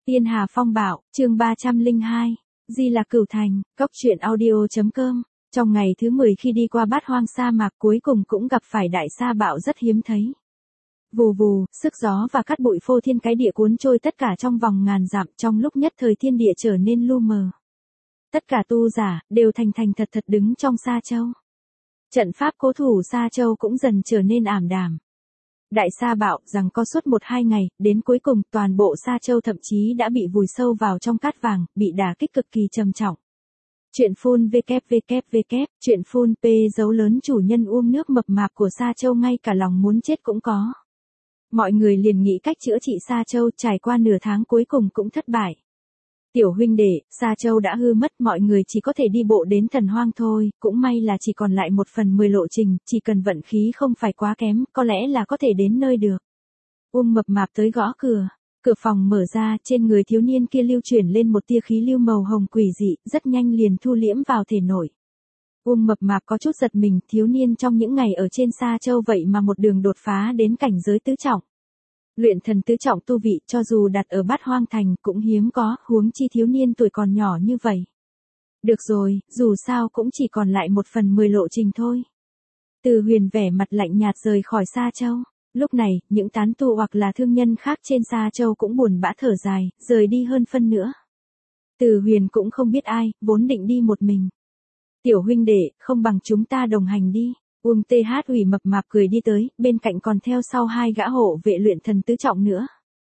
Tiên Hà Phong Bạo, chương 302, Di Lạc Cửu Thành, Cốc truyện audio.com. Trong ngày thứ 10 khi đi qua Bát Hoang sa mạc cuối cùng cũng gặp phải đại sa bạo rất hiếm thấy. Vù vù, sức gió và cát bụi phô thiên cái địa cuốn trôi tất cả trong vòng ngàn dặm, trong lúc nhất thời thiên địa trở nên lu mờ. Tất cả tu giả đều thành thật đứng trong Sa Châu. Trận pháp cố thủ Sa Châu cũng dần trở nên ảm đạm. Đại sa bạo rằng có suốt 1-2 ngày, đến cuối cùng toàn bộ Sa Châu thậm chí đã bị vùi sâu vào trong cát vàng, bị đả kích cực kỳ trầm trọng. Chuyện phun www, chuyện phun p dấu lớn chủ nhân nước mập mạp của Sa Châu ngay cả lòng muốn chết cũng có. Mọi người liền nghĩ cách chữa trị Sa Châu, trải qua nửa tháng cuối cùng cũng thất bại. Tiểu huynh đệ, Sa Châu đã hư mất, mọi người chỉ có thể đi bộ đến Thần Hoang thôi, cũng may là chỉ còn lại 1/10 lộ trình, chỉ cần vận khí không phải quá kém, có lẽ là có thể đến nơi được. Mập mạp tới gõ cửa. Cửa phòng mở ra, trên người thiếu niên kia lưu chuyển lên một tia khí lưu màu hồng quỷ dị, rất nhanh liền thu liễm vào thể nội. Mập mạp có chút giật mình, thiếu niên trong những ngày ở trên Sa Châu vậy mà một đường đột phá đến cảnh giới tứ trọng. Luyện thần tứ trọng tu vị cho dù đặt ở Bát Hoang Thành cũng hiếm có, huống chi thiếu niên tuổi còn nhỏ như vậy. Được rồi, dù sao cũng chỉ còn lại 1/10 lộ trình thôi. Từ Huyền vẻ mặt lạnh nhạt rời khỏi Sa Châu. Lúc này, những tán tu hoặc là thương nhân khác trên Sa Châu cũng buồn bã thở dài, rời đi hơn phân nữa. Từ Huyền cũng không biết ai, vốn định đi một mình. Tiểu huynh đệ, không bằng chúng ta đồng hành đi. Ủy mập mạp cười đi tới, bên cạnh còn theo sau 2 gã hộ vệ luyện thần tứ trọng nữa.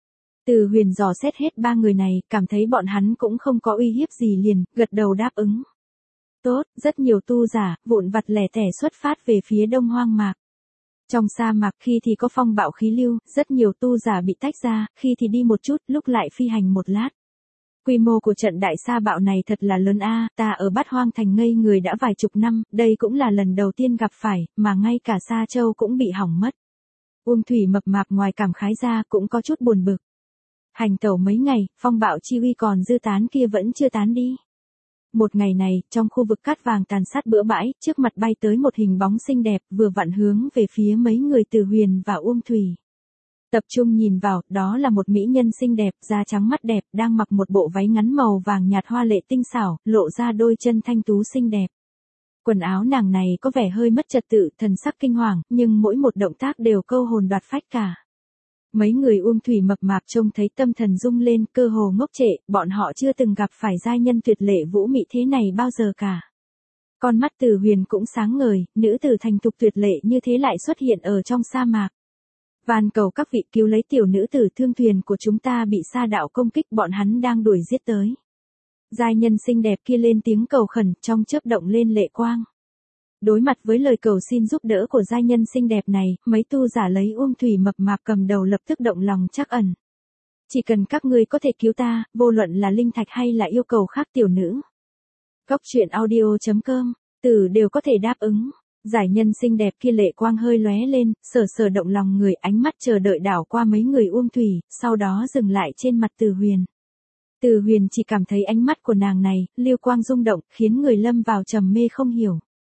Từ Huyền dò xét hết 3 người này, cảm thấy bọn hắn cũng không có uy hiếp gì liền, gật đầu đáp ứng. Tốt, rất nhiều tu giả, vụn vặt lẻ tẻ xuất phát về phía đông hoang mạc. Trong sa mạc khi thì có phong bạo khí lưu, rất nhiều tu giả bị tách ra, khi thì đi một chút, lúc lại phi hành một lát. Quy mô của trận đại sa bạo này thật là lớn a, ta ở Bát Hoang Thành ngây người đã vài chục năm, đây cũng là lần đầu tiên gặp phải, mà ngay cả Sa Châu cũng bị hỏng mất. Thủy mập mạp ngoài cảm khái ra cũng có chút buồn bực. Hành tẩu mấy ngày, phong bạo chi uy còn dư tán kia vẫn chưa tán đi. Một ngày này, trong khu vực cát vàng tàn sát bừa bãi, trước mặt bay tới một hình bóng xinh đẹp, vừa vặn hướng về phía mấy người Từ Huyền và Thủy. Tập trung nhìn vào, đó là một mỹ nhân xinh đẹp, da trắng mắt đẹp, đang mặc một bộ váy ngắn màu vàng nhạt hoa lệ tinh xảo, lộ ra đôi chân thanh tú xinh đẹp. Quần áo nàng này có vẻ hơi mất trật tự, thần sắc kinh hoàng, nhưng mỗi một động tác đều câu hồn đoạt phách cả. Mấy người Thủy mập mạp trông thấy tâm thần rung lên, cơ hồ ngốc trệ, bọn họ chưa từng gặp phải giai nhân tuyệt lệ vũ mị thế này bao giờ cả. Con mắt Từ Huyền cũng sáng ngời, nữ tử thành thục tuyệt lệ như thế lại xuất hiện ở trong sa mạc. Van cầu các vị cứu lấy tiểu nữ tử thương thuyền của chúng ta bị sa đạo công kích, bọn hắn đang đuổi giết tới. Giai nhân xinh đẹp kia lên tiếng cầu khẩn, trong chớp động lên lệ quang. Đối mặt với lời cầu xin giúp đỡ của giai nhân xinh đẹp này, mấy tu giả lấy Thủy mập mạp cầm đầu lập tức động lòng trắc ẩn. Chỉ cần các ngươi có thể cứu ta, vô luận là linh thạch hay là yêu cầu khác tiểu nữ. Cốc truyện audio.com, từ đều có thể đáp ứng. Giải nhân xinh đẹp kia lệ quang hơi lóe lên, sờ động lòng người, ánh mắt chờ đợi đảo qua mấy người Thủy, sau đó dừng lại trên mặt Từ Huyền. Từ Huyền chỉ cảm thấy ánh mắt của nàng này, lưu quang rung động, khiến người lâm vào trầm mê không hiểu.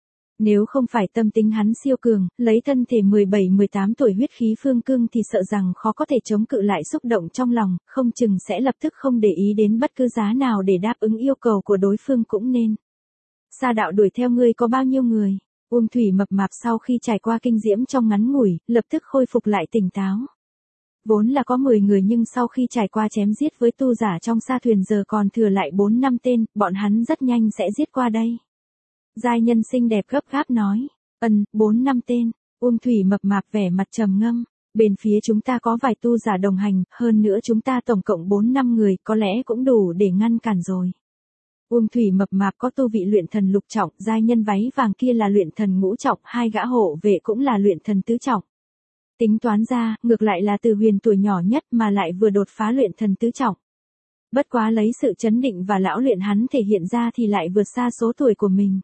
Nếu không phải tâm tính hắn siêu cường, lấy thân thể 17-18 tuổi huyết khí phương cương thì sợ rằng khó có thể chống cự lại xúc động trong lòng, không chừng sẽ lập tức không để ý đến bất cứ giá nào để đáp ứng yêu cầu của đối phương cũng nên. Sa đạo đuổi theo ngươi có bao nhiêu người? Thủy mập mạp sau khi trải qua kinh diễm trong ngắn ngủi, lập tức khôi phục lại tỉnh táo. Vốn là có 10 người nhưng sau khi trải qua chém giết với tu giả trong sa thuyền giờ còn thừa lại 4-5 tên, bọn hắn rất nhanh sẽ giết qua đây. Giai nhân xinh đẹp gấp gáp nói, 4-5 tên, Thủy mập mạp vẻ mặt trầm ngâm, bên phía chúng ta có vài tu giả đồng hành, hơn nữa chúng ta tổng cộng 4-5 người, có lẽ cũng đủ để ngăn cản rồi. Thủy mập mạp có tu vị luyện thần lục trọng, giai nhân váy vàng kia là luyện thần ngũ trọng, 2 gã hộ vệ cũng là luyện thần tứ trọng. Tính toán ra, ngược lại là Từ Huyền tuổi nhỏ nhất mà lại vừa đột phá luyện thần tứ trọng. Bất quá lấy sự chấn định và lão luyện hắn thể hiện ra thì lại vượt xa số tuổi của mình.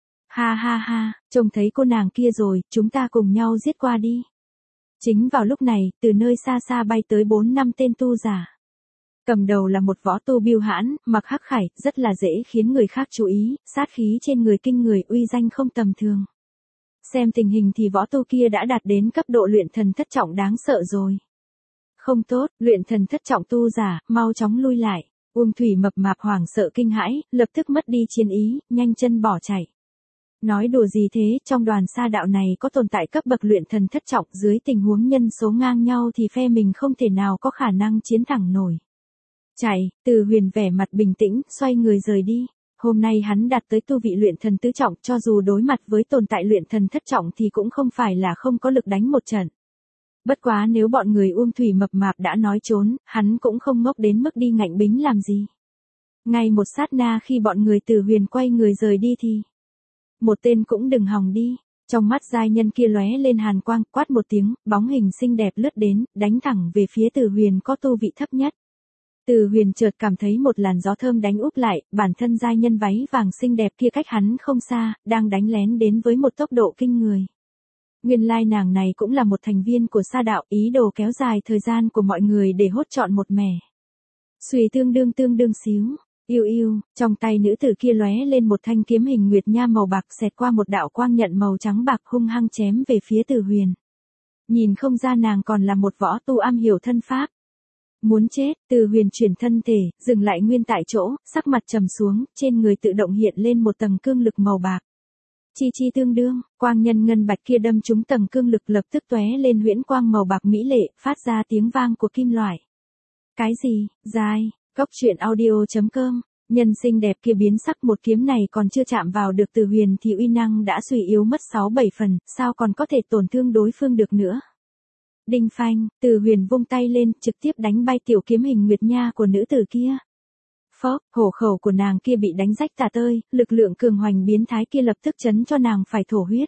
Ha ha ha, trông thấy cô nàng kia rồi, chúng ta cùng nhau giết qua đi. Chính vào lúc này, từ nơi xa xa bay tới 4-5 tên tu giả. Cầm đầu là một võ tu biêu hãn, mặc hắc khải, rất là dễ khiến người khác chú ý, sát khí trên người kinh người, uy danh không tầm thường. Xem tình hình thì võ tu kia đã đạt đến cấp độ luyện thần thất trọng đáng sợ rồi. Không tốt, luyện thần thất trọng tu giả, mau chóng lui lại. Uông Thủy mập mạp hoảng sợ kinh hãi, lập tức mất đi chiến ý, nhanh chân bỏ chạy. Nói đùa gì thế, trong đoàn sa đạo này có tồn tại cấp bậc luyện thần thất trọng, dưới tình huống nhân số ngang nhau thì phe mình không thể nào có khả năng chiến thẳng nổi. Chạy, Từ Huyền vẻ mặt bình tĩnh, xoay người rời đi. Hôm nay hắn đạt tới tu vị luyện thần tứ trọng, cho dù đối mặt với tồn tại luyện thần thất trọng thì cũng không phải là không có lực đánh một trận. Bất quá nếu bọn người Uông Thủy mập mạp đã nói trốn, hắn cũng không ngốc đến mức đi ngạnh bính làm gì. Ngay một sát na khi bọn người Từ Huyền quay người rời đi thì một tên cũng đừng hòng đi. Trong mắt giai nhân kia lóe lên hàn quang, quát một tiếng, bóng hình xinh đẹp lướt đến, đánh thẳng về phía Từ Huyền có tu vị thấp nhất. Từ Huyền chợt cảm thấy một làn gió thơm đánh úp lại, bản thân giai nhân váy vàng xinh đẹp kia cách hắn không xa, đang đánh lén đến với một tốc độ kinh người. Nguyên lai nàng này cũng là một thành viên của sa đạo, ý đồ kéo dài thời gian của mọi người để hốt trọn một mẻ. Xuy tương đương xíu, yêu yêu, trong tay nữ tử kia lóe lên một thanh kiếm hình nguyệt nha màu bạc xẹt qua một đạo quang nhận màu trắng bạc hung hăng chém về phía Từ Huyền. Nhìn không ra nàng còn là một võ tu am hiểu thân pháp. Muốn chết, Từ Huyền chuyển thân thể, dừng lại nguyên tại chỗ, sắc mặt trầm xuống, trên người tự động hiện lên một tầng cương lực màu bạc. Chi tương đương, quang nhân ngân bạch kia đâm trúng tầng cương lực lập tức tóe lên huyễn quang màu bạc mỹ lệ, phát ra tiếng vang của kim loại. Cái gì, dai, Cốc truyện audio.com, nhân xinh đẹp kia biến sắc một kiếm này còn chưa chạm vào được Từ Huyền thì uy năng đã suy yếu mất 6-7 phần, sao còn có thể tổn thương đối phương được nữa. Đinh phanh, Từ Huyền vung tay lên, trực tiếp đánh bay tiểu kiếm hình nguyệt nha của nữ tử kia. Phốc, hổ khẩu của nàng kia bị đánh rách tả tơi, lực lượng cường hoành biến thái kia lập tức chấn cho nàng phải thổ huyết.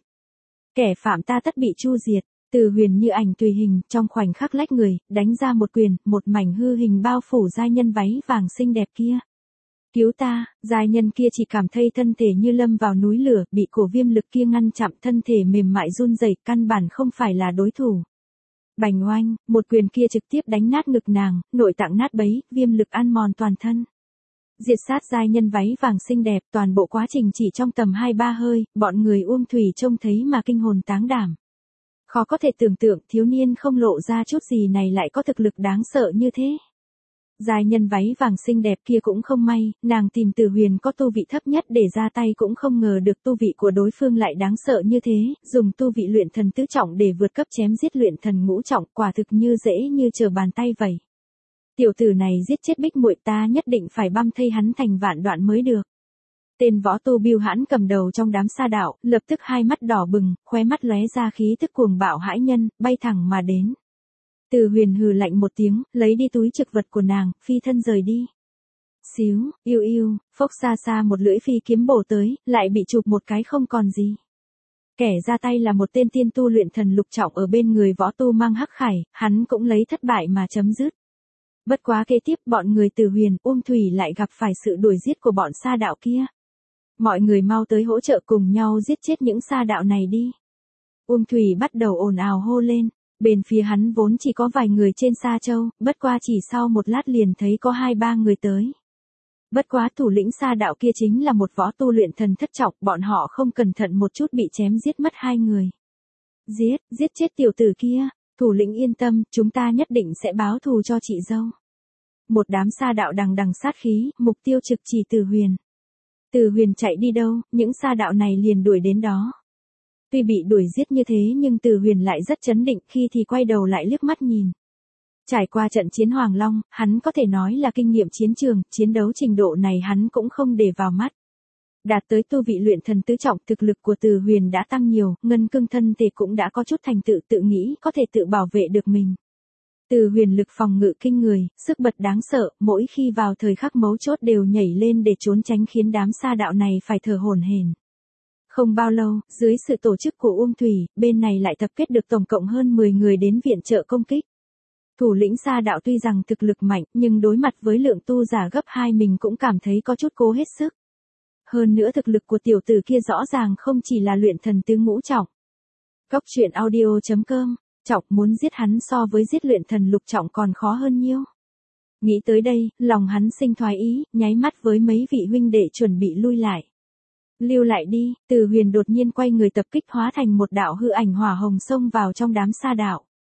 Kẻ phạm ta tất bị chu diệt. Từ Huyền như ảnh tùy hình, trong khoảnh khắc lách người, đánh ra một quyền, một mảnh hư hình bao phủ giai nhân váy vàng xinh đẹp kia. Cứu ta, giai nhân kia chỉ cảm thấy thân thể như lâm vào núi lửa, bị cổ viêm lực kia ngăn chặn, thân thể mềm mại run rẩy, căn bản không phải là đối thủ. Bành oanh, một quyền kia trực tiếp đánh nát ngực nàng, nội tạng nát bấy, viêm lực ăn mòn toàn thân. Diệt sát giai nhân váy vàng xinh đẹp, toàn bộ quá trình chỉ trong tầm 2-3 hơi, bọn người Uông Thủy trông thấy mà kinh hồn táng đảm. Khó có thể tưởng tượng thiếu niên không lộ ra chút gì này lại có thực lực đáng sợ như thế. Giai nhân váy vàng xinh đẹp kia cũng không may, nàng tìm Từ Huyền có tu vị thấp nhất để ra tay cũng không ngờ được tu vị của đối phương lại đáng sợ như thế, dùng tu vị luyện thần tứ trọng để vượt cấp chém giết luyện thần ngũ trọng, quả thực như dễ như trở bàn tay vậy. Tiểu tử này giết chết Bích muội ta nhất định phải băm thây hắn thành vạn đoạn mới được. Tên võ tu Bưu Hãn cầm đầu trong đám sa đạo, lập tức hai mắt đỏ bừng, khóe mắt lóe ra khí tức cuồng bạo hãi nhân, bay thẳng mà đến. Từ Huyền hừ lạnh một tiếng, lấy đi túi trữ vật của nàng, phi thân rời đi. Xíu, yêu yêu, phốc xa xa một lưỡi phi kiếm bổ tới, lại bị chụp một cái không còn gì. Kẻ ra tay là một tên tiên tu luyện thần lục trọng ở bên người võ tu mang hắc khải, hắn cũng lấy thất bại mà chấm dứt. Bất quá kế tiếp bọn người Từ Huyền, Uông Thủy lại gặp phải sự đuổi giết của bọn sa đạo kia. Mọi người mau tới hỗ trợ cùng nhau giết chết những sa đạo này đi. Uông Thủy bắt đầu ồn ào hô lên, bên phía hắn vốn chỉ có vài người trên Sa Châu, bất qua chỉ sau một lát liền thấy có 2-3 người tới. Bất quá thủ lĩnh sa đạo kia chính là một võ tu luyện thần thất trọng, bọn họ không cẩn thận một chút bị chém giết mất 2 người. Giết chết tiểu tử kia, thủ lĩnh yên tâm, chúng ta nhất định sẽ báo thù cho chị dâu. Một đám sa đạo đằng đằng sát khí, mục tiêu trực chỉ Từ Huyền. Từ Huyền chạy đi đâu, những sa đạo này liền đuổi đến đó. Tuy bị đuổi giết như thế nhưng Từ Huyền lại rất trấn định, khi thì quay đầu lại liếc mắt nhìn. Trải qua trận chiến Hoàng Long, hắn có thể nói là kinh nghiệm chiến trường, chiến đấu trình độ này hắn cũng không để vào mắt. Đạt tới tu vị luyện thần tứ trọng, thực lực của Từ Huyền đã tăng nhiều, ngân cương thân thể cũng đã có chút thành tựu, tự nghĩ có thể tự bảo vệ được mình. Từ Huyền lực phòng ngự kinh người, sức bật đáng sợ, mỗi khi vào thời khắc mấu chốt đều nhảy lên để trốn tránh khiến đám sa đạo này phải thở hổn hển. Không bao lâu, dưới sự tổ chức của Uông Thủy, bên này lại tập kết được tổng cộng hơn 10 người đến viện trợ công kích. Thủ lĩnh sa đạo tuy rằng thực lực mạnh, nhưng đối mặt với lượng tu giả gấp 2 mình cũng cảm thấy có chút cố hết sức. Hơn nữa thực lực của tiểu tử kia rõ ràng không chỉ là luyện thần tứ ngũ trọng. Cốc truyện audio.com, trọng muốn giết hắn so với giết luyện thần lục trọng còn khó hơn nhiêu. Nghĩ tới đây, lòng hắn sinh thoái ý, nháy mắt với mấy vị huynh đệ chuẩn bị lui lại. Lưu lại đi, Từ Huyền đột nhiên quay người tập kích hóa thành một đạo hư ảnh hỏa hồng xông vào trong đám sa đạo.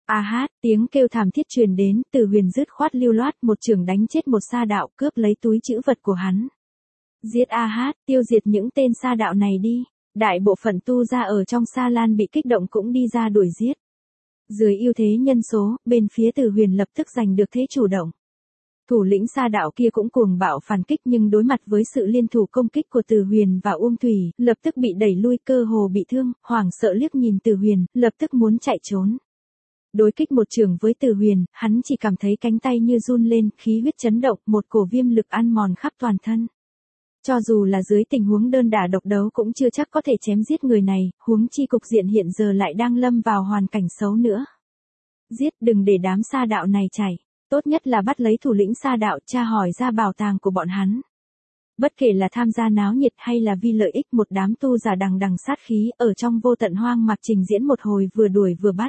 A hát, tiếng kêu thảm thiết truyền đến, Từ Huyền dứt khoát lưu loát một chưởng đánh chết một sa đạo, cướp lấy túi trữ vật của hắn. Giết A hát, tiêu diệt những tên sa đạo này đi. Đại bộ phận tu gia ở trong Sa Lan bị kích động cũng đi ra đuổi giết. Dưới ưu thế nhân số, bên phía Từ Huyền lập tức giành được thế chủ động. Thủ lĩnh sa đạo kia cũng cuồng bạo phản kích nhưng đối mặt với sự liên thủ công kích của Từ Huyền và Uông Thủy, lập tức bị đẩy lui, cơ hồ bị thương, hoảng sợ liếc nhìn Từ Huyền, lập tức muốn chạy trốn. Đối kích một trường với Từ Huyền, hắn chỉ cảm thấy cánh tay như run lên, khí huyết chấn động, một cổ viêm lực ăn mòn khắp toàn thân. Cho dù là dưới tình huống đơn đả độc đấu cũng chưa chắc có thể chém giết người này, huống chi cục diện hiện giờ lại đang lâm vào hoàn cảnh xấu nữa. Giết, đừng để đám sa đạo này chạy. Tốt nhất là bắt lấy thủ lĩnh sa đạo, tra hỏi ra bảo tàng của bọn hắn. Bất kể là tham gia náo nhiệt hay là vì lợi ích, một đám tu giả đằng đằng sát khí ở trong vô tận hoang mạc trình diễn một hồi vừa đuổi vừa bắt.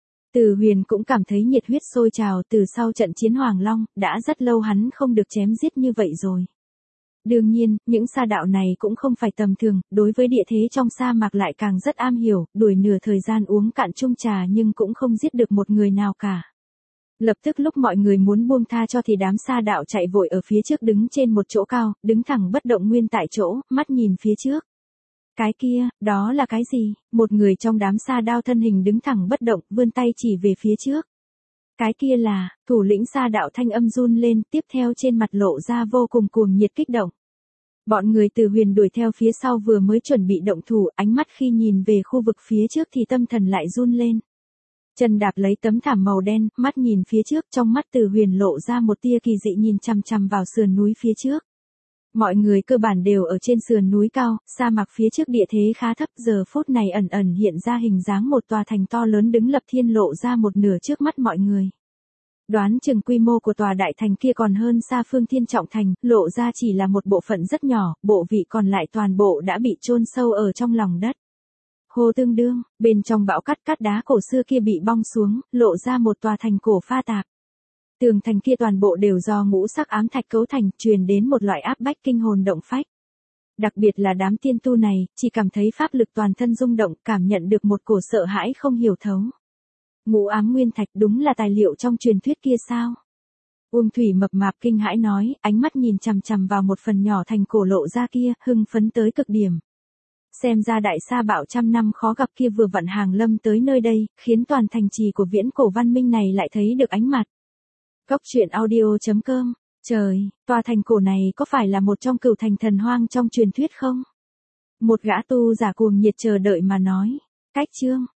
Từ Huyền cũng cảm thấy nhiệt huyết sôi trào từ sau trận chiến Hoàng Long, đã rất lâu hắn không được chém giết như vậy rồi. Đương nhiên, những sa đạo này cũng không phải tầm thường, đối với địa thế trong sa mạc lại càng rất am hiểu, đuổi nửa thời gian uống cạn chung trà nhưng cũng không giết được một người nào cả. Lập tức lúc mọi người muốn buông tha cho thì đám sa đạo chạy vội ở phía trước đứng trên một chỗ cao, đứng thẳng bất động nguyên tại chỗ, mắt nhìn phía trước. Cái kia, đó là cái gì? Một người trong đám sa đao thân hình đứng thẳng bất động, vươn tay chỉ về phía trước. Cái kia là, thủ lĩnh sa đạo thanh âm run lên, tiếp theo trên mặt lộ ra vô cùng cuồng nhiệt kích động. Bọn người Từ Huyền đuổi theo phía sau vừa mới chuẩn bị động thủ, ánh mắt khi nhìn về khu vực phía trước thì tâm thần lại run lên. Chân đạp lấy tấm thảm màu đen, mắt nhìn phía trước, trong mắt Từ Huyền lộ ra một tia kỳ dị nhìn chằm chằm vào sườn núi phía trước. Mọi người cơ bản đều ở trên sườn núi cao, sa mạc phía trước địa thế khá thấp, giờ phút này ẩn ẩn hiện ra hình dáng một tòa thành to lớn đứng lập thiên lộ ra một nửa trước mắt mọi người. Đoán chừng quy mô của tòa đại thành kia còn hơn xa Phương Thiên Trọng Thành, lộ ra chỉ là một bộ phận rất nhỏ, bộ vị còn lại toàn bộ đã bị chôn sâu ở trong lòng đất. Hồ tương đương, bên trong bão cát đá cổ xưa kia bị bong xuống, lộ ra một tòa thành cổ pha tạp. Tường thành kia toàn bộ đều do ngũ sắc ám thạch cấu thành, truyền đến một loại áp bách kinh hồn động phách. Đặc biệt là đám tiên tu này, chỉ cảm thấy pháp lực toàn thân rung động, cảm nhận được một cổ sợ hãi không hiểu thấu. Ngũ ám nguyên thạch đúng là tài liệu trong truyền thuyết kia sao? Uông Thủy mập mạp kinh hãi nói, ánh mắt nhìn chằm chằm vào một phần nhỏ thành cổ lộ ra kia, hưng phấn tới cực điểm. Xem ra đại sa bạo trăm năm khó gặp kia vừa vặn hàng lâm tới nơi đây, khiến toàn thành trì của viễn cổ văn minh này lại thấy được ánh mặt. Cốc truyện audio.com. Trời, tòa thành cổ này có phải là một trong cửu thành thần hoang trong truyền thuyết không? Một gã tu giả cuồng nhiệt chờ đợi mà nói. Cách chương.